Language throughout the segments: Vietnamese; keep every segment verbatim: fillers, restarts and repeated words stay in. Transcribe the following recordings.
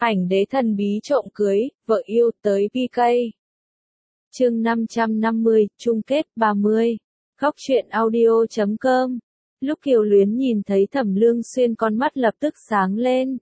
Ảnh đế thần bí trộm cưới, vợ yêu tới pê ca. Chương năm trăm năm mươi, chung kết ba mươi. Góc truyện audio chấm com. Lúc Kiều Luyến nhìn thấy Thẩm Lương Xuyên con mắt lập tức sáng lên.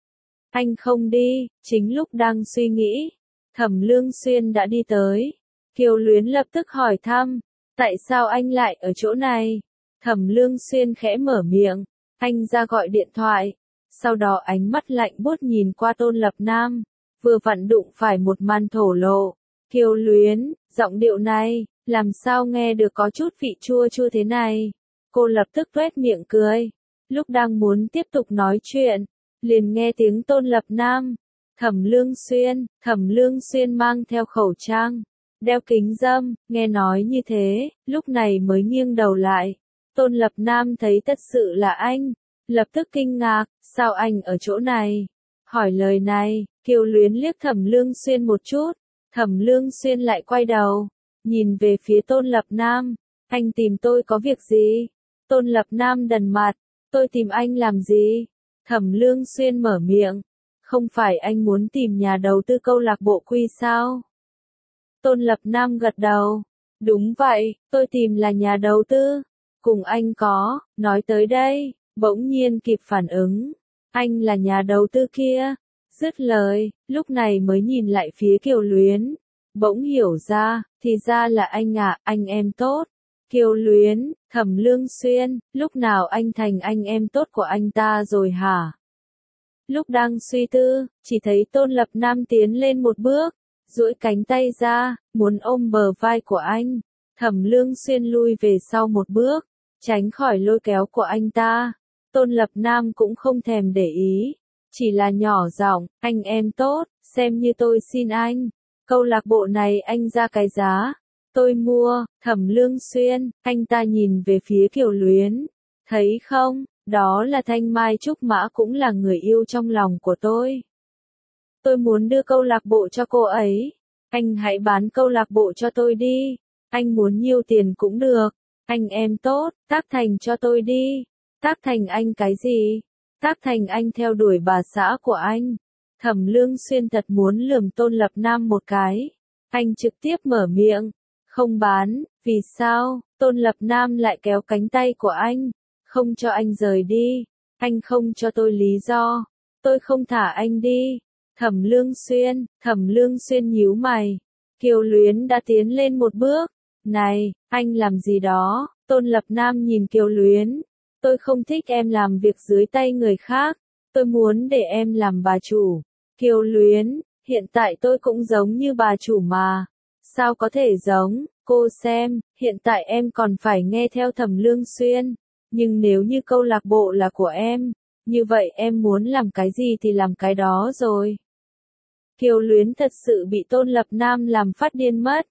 Anh không đi, chính lúc đang suy nghĩ. Thẩm Lương Xuyên đã đi tới. Kiều Luyến lập tức hỏi thăm, tại sao anh lại ở chỗ này? Thẩm Lương Xuyên khẽ mở miệng, anh ra gọi điện thoại. Sau đó ánh mắt lạnh buốt nhìn qua Tôn Lập Nam, vừa vặn đụng phải một màn thổ lộ. Kiều Luyến, giọng điệu này, làm sao nghe được có chút vị chua chua thế này? Cô lập tức tuét miệng cười. Lúc đang muốn tiếp tục nói chuyện, liền nghe tiếng Tôn Lập Nam. Thẩm Lương Xuyên, Thẩm Lương Xuyên mang theo khẩu trang, đeo kính râm, nghe nói như thế, lúc này mới nghiêng đầu lại. Tôn Lập Nam thấy thật sự là anh, lập tức kinh ngạc, sao anh ở chỗ này? Hỏi lời này, Kiều Luyến liếc Thẩm Lương Xuyên một chút, Thẩm Lương Xuyên lại quay đầu, nhìn về phía Tôn Lập Nam, anh tìm tôi có việc gì? Tôn Lập Nam đần mặt, tôi tìm anh làm gì? Thẩm Lương Xuyên mở miệng, không phải anh muốn tìm nhà đầu tư câu lạc bộ Quy sao? Tôn Lập Nam gật đầu, đúng vậy, tôi tìm là nhà đầu tư, cùng anh có, nói tới đây, bỗng nhiên kịp phản ứng, anh là nhà đầu tư kia, dứt lời, lúc này mới nhìn lại phía Kiều Luyến, bỗng hiểu ra, thì ra là anh à, anh em tốt. Kiều Luyến, Thẩm Lương Xuyên, lúc nào anh thành anh em tốt của anh ta rồi hả? Lúc đang suy tư, chỉ thấy Tôn Lập Nam tiến lên một bước, duỗi cánh tay ra, muốn ôm bờ vai của anh. Thẩm Lương Xuyên lui về sau một bước, tránh khỏi lôi kéo của anh ta. Tôn Lập Nam cũng không thèm để ý, chỉ là nhỏ giọng, anh em tốt, xem như tôi xin anh. Câu lạc bộ này anh ra cái giá, tôi mua. Thẩm Lương Xuyên, anh ta nhìn về phía Kiều Luyến, thấy không, đó là Thanh Mai Trúc Mã cũng là người yêu trong lòng của tôi. Tôi muốn đưa câu lạc bộ cho cô ấy, anh hãy bán câu lạc bộ cho tôi đi, anh muốn nhiều tiền cũng được, anh em tốt, tác thành cho tôi đi. Tác thành anh cái gì? Tác thành anh theo đuổi bà xã của anh. Thẩm Lương Xuyên thật muốn lườm Tôn Lập Nam một cái. Anh trực tiếp mở miệng, không bán, vì sao? Tôn Lập Nam lại kéo cánh tay của anh, không cho anh rời đi. Anh không cho tôi lý do, tôi không thả anh đi. Thẩm Lương Xuyên, Thẩm Lương Xuyên nhíu mày. Kiều Luyến đã tiến lên một bước. Này, anh làm gì đó? Tôn Lập Nam nhìn Kiều Luyến. Tôi không thích em làm việc dưới tay người khác, tôi muốn để em làm bà chủ. Kiều Luyến, hiện tại tôi cũng giống như bà chủ mà. Sao có thể giống, cô xem, hiện tại em còn phải nghe theo Thẩm Lương Xuyên. Nhưng nếu như câu lạc bộ là của em, như vậy em muốn làm cái gì thì làm cái đó rồi. Kiều Luyến thật sự bị Tôn Lập Nam làm phát điên mất.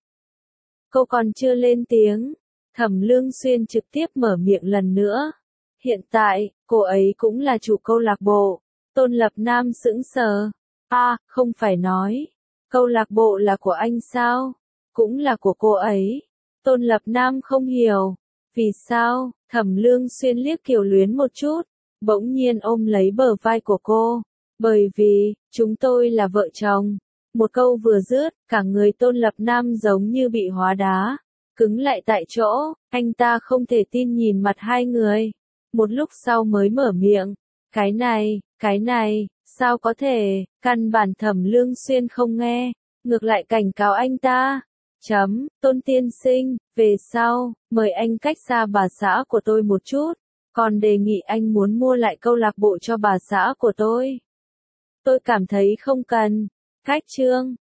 Cô còn chưa lên tiếng, Thẩm Lương Xuyên trực tiếp mở miệng lần nữa. Hiện tại, cô ấy cũng là chủ câu lạc bộ. Tôn Lập Nam sững sờ. À, không phải nói, câu lạc bộ là của anh sao? Cũng là của cô ấy. Tôn Lập Nam không hiểu. Vì sao? Thẩm Lương Xuyên liếc Kiều Luyến một chút, bỗng nhiên ôm lấy bờ vai của cô. Bởi vì, chúng tôi là vợ chồng. Một câu vừa dứt, cả người Tôn Lập Nam giống như bị hóa đá, cứng lại tại chỗ, anh ta không thể tin nhìn mặt hai người. Một lúc sau mới mở miệng, cái này, cái này, sao có thể, căn bản Thẩm Lương Xuyên không nghe, ngược lại cảnh cáo anh ta. Chấm, Tôn tiên sinh, về sau, mời anh cách xa bà xã của tôi một chút, còn đề nghị anh muốn mua lại câu lạc bộ cho bà xã của tôi. Tôi cảm thấy không cần. Cách chương.